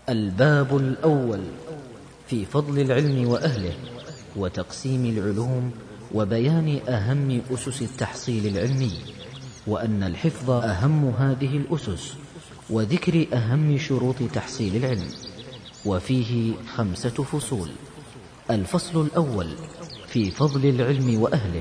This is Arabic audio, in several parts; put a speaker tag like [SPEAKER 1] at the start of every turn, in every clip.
[SPEAKER 1] الباب الأول في فضل العلم وأهله وتقسيم العلوم وبيان أهم أسس التحصيل العلمي، وأن الحفظ أهم هذه الأسس، وذكر أهم شروط تحصيل العلم، وفيه 5 فصول. الفصل الأول في فضل العلم وأهله.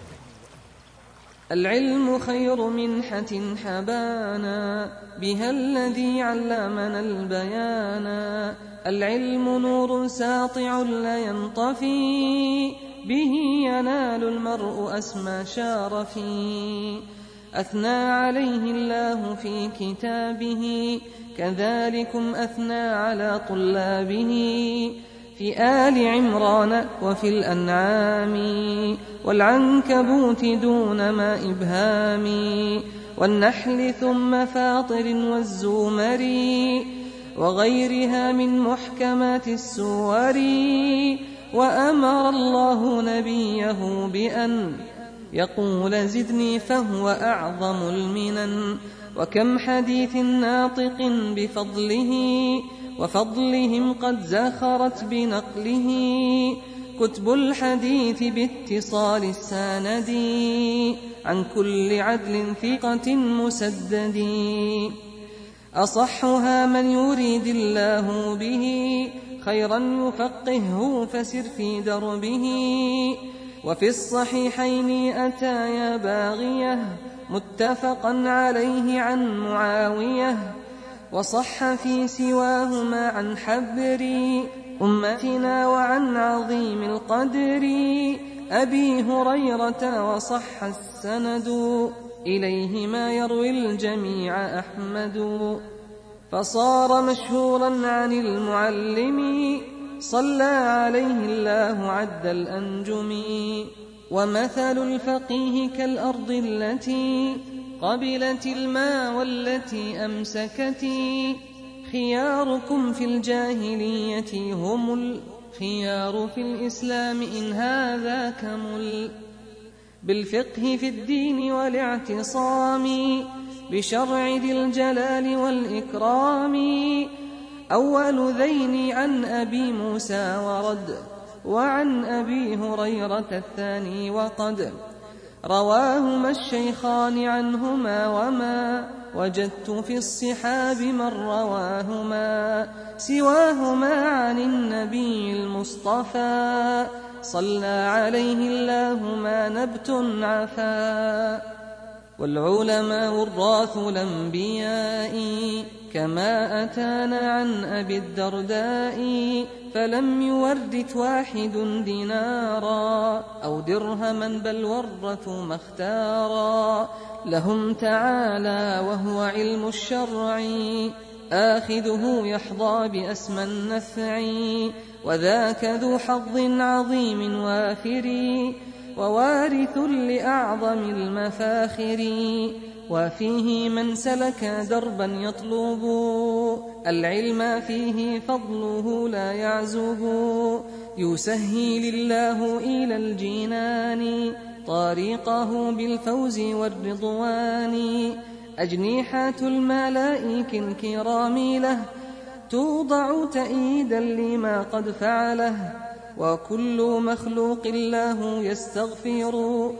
[SPEAKER 2] العلم خير منحة حبانا، بها الذي علمنا البيانا. العلم نور ساطع لا ينطفي، به ينال المرء أسمى شارفي. أثنى عليه الله في كتابه، كذلكم أثنى على طلابه. في آل عمران وفي الأنعام، والعنكبوت دون ما إبهام، والنحل ثم فاطر والزمر، وغيرها من محكمات السور. وأمر الله نبيه بأن يقول زدني، فهو أعظم المنن. وكم حديث ناطق بفضله، وفضلهم قد زخرت بنقله. كتب الحديث باتصال السند، عن كل عدل ثقة مسدد. أصحها من يريد الله به خيرا يفقهه، فسر في دربه. وفي الصحيحين أتايا باغية، متفقا عليه عن معاوية. وصح في سواهما عن حبر أمتنا، وعن عظيم القدر أبي هريرة. وصح السند إليهما يروي الجميع أحمد. فصار مشهورا عن المعلم، صلى عليه الله عد الأنجم. ومثل الفقيه كالأرض التي قبلت الماء والتي أمسكت. خياركم في الجاهلية هم الخيار في الإسلام، إن هذا كمل. بالفقه في الدين والاعتصام، بشرع ذي الجلال والإكرام. أول ذين عن أبي موسى ورد، وعن أبي هريرة الثاني وقد. رواهما الشيخان عنهما، وما وجدت في الصحاب من رواهما سواهما عن النبي المصطفى. صلى عليه الله ما نبت عفا. والعلماء وراث الأنبياء، كما أتانا عن أبي الدرداء. فلم يورث واحد دينارا أو درهما، بل ورثوا ما اختارا. لهم تعالى وهو علم الشرع، آخذه يحظى بأسمى النفع. وذاك ذو حظ عظيم وافر، ووارث لأعظم المفاخر. وفيه من سلك دربا يطلب العلم، فيه فضله لا يعزب. يسهل الله إلى الجنان طريقه بالفوز والرضوان. أجنحة الملائك الكرام له، توضع تأييدا لما قد فعله. وكل مخلوق الله يستغفر،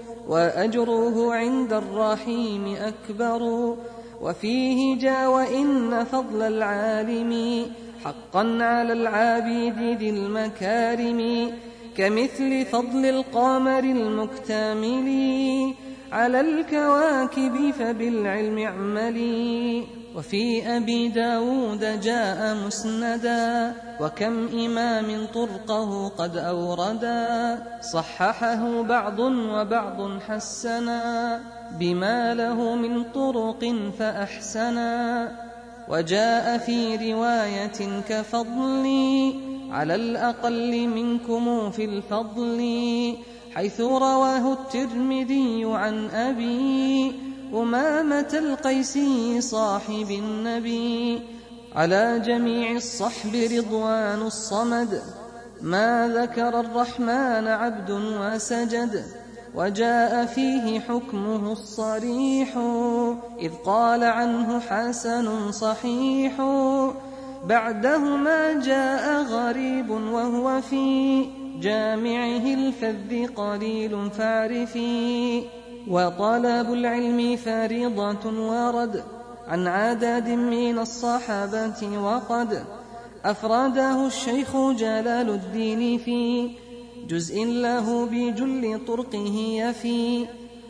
[SPEAKER 2] وأجره عند الرحيم أكبر. وفيه جاء وإن فضل العالم حقا على العابد ذي المكارم. كمثل فضل القمر المكتمل على الكواكب، فبالعلم اعملي. وفي أبي داود جاء مسندا، وكم إمام طرقه قد أوردا. صححه بعض وبعض حسنا، بما له من طرق فأحسنا. وجاء في رواية كفضلي على الأقل منكم في الفضل، حيث رواه الترمذي عن أبي أمامة القيسي صاحب النبي. على جميع الصحب رضوان الصمد، ما ذكر الرحمن عبد وسجد. وجاء فيه حكمه الصريح، إذ قال عنه حسن صحيح. بعدهما جاء غريب وهو في جامعه الفذ قليل فاعرفي. وطلب العلم فريضة ورد عن عدد من الصحابة، وقد أفرده الشيخ جلال الدين في جزء له بجل طرقه يفي.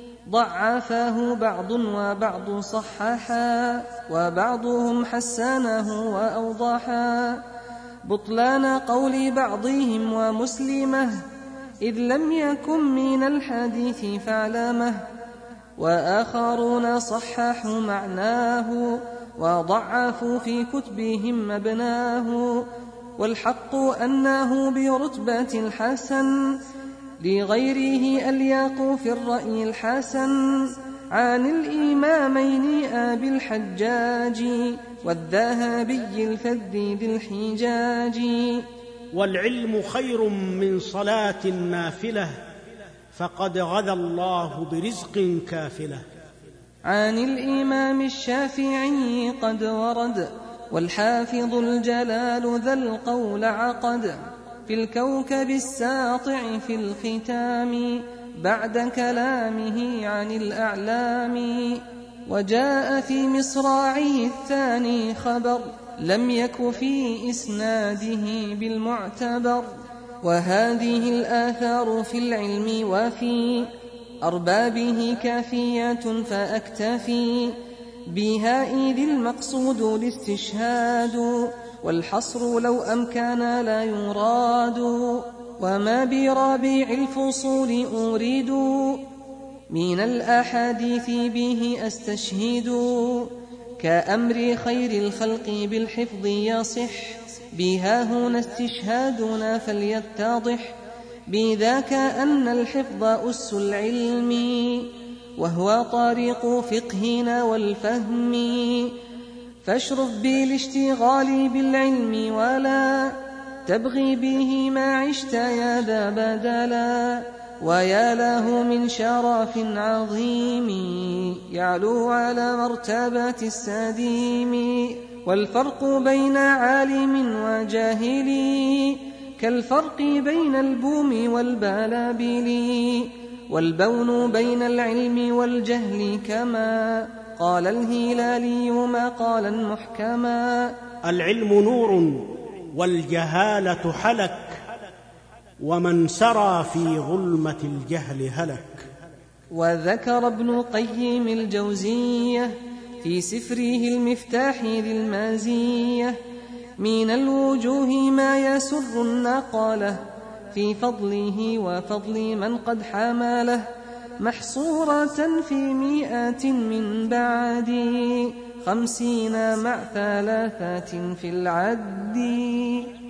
[SPEAKER 2] ضعفه بعض وبعض صححا، وبعضهم حسنه وأوضحا بطلان قول بعضهم ومسلمه، إذ لم يكن من الحديث فاعلمه. وآخرون صححوا معناه وضعفوا في كتبهم مبناه، والحق أنه برتبة الحسن لغيره أليق في الرأي الحسن عن الإمامين أبي الحجاج والذهبي الفذ ذي الحجاج.
[SPEAKER 3] والعلم خير من صلاة نافلة، فقد غذى الله برزق كافلة.
[SPEAKER 2] عن الإمام الشافعي قد ورد، والحافظ الجلال ذا القول عقد في الكوكب الساطع في الختام بعد كلامه عن الأعلام. وجاء في مصراعه الثاني خبر لم يك في إسناده بالمعتبر. وهذه الآثار في العلم وفي أربابه كافية فأكتفي بها، إذ المقصود الاستشهاد، والحصر لو أمكن لا يراد. وما برابع الفصول أريد من الأحاديث به أستشهد، كأمر خير الخلق بالحفظ يصح، بها هنا استشهادنا فليتضح. بذاك أن الحفظ أس العلم، وهو طريق فقهنا والفهم. فاشرف بالاشتغال بالعلم، ولا تبغي به ما عشت يا ذا بدلا. ويا له من شرف عظيم يعلو على مرتبة السديم. والفرق بين عالم وجاهل كالفرق بين البوم والبلابل، والبون بين العلم والجهل، كما قال الهلالي مقالا محكما.
[SPEAKER 3] العلم نور والجهالة حلك، ومن سرى في ظلمة الجهل هلك.
[SPEAKER 2] وذكر ابن قيم الجوزية في سفره المفتاح ذي المازية من الوجوه ما يسر النقاله في فضله وفضل من قد حمله، محصورة في 100 من بعد 50 مع 3 في العد.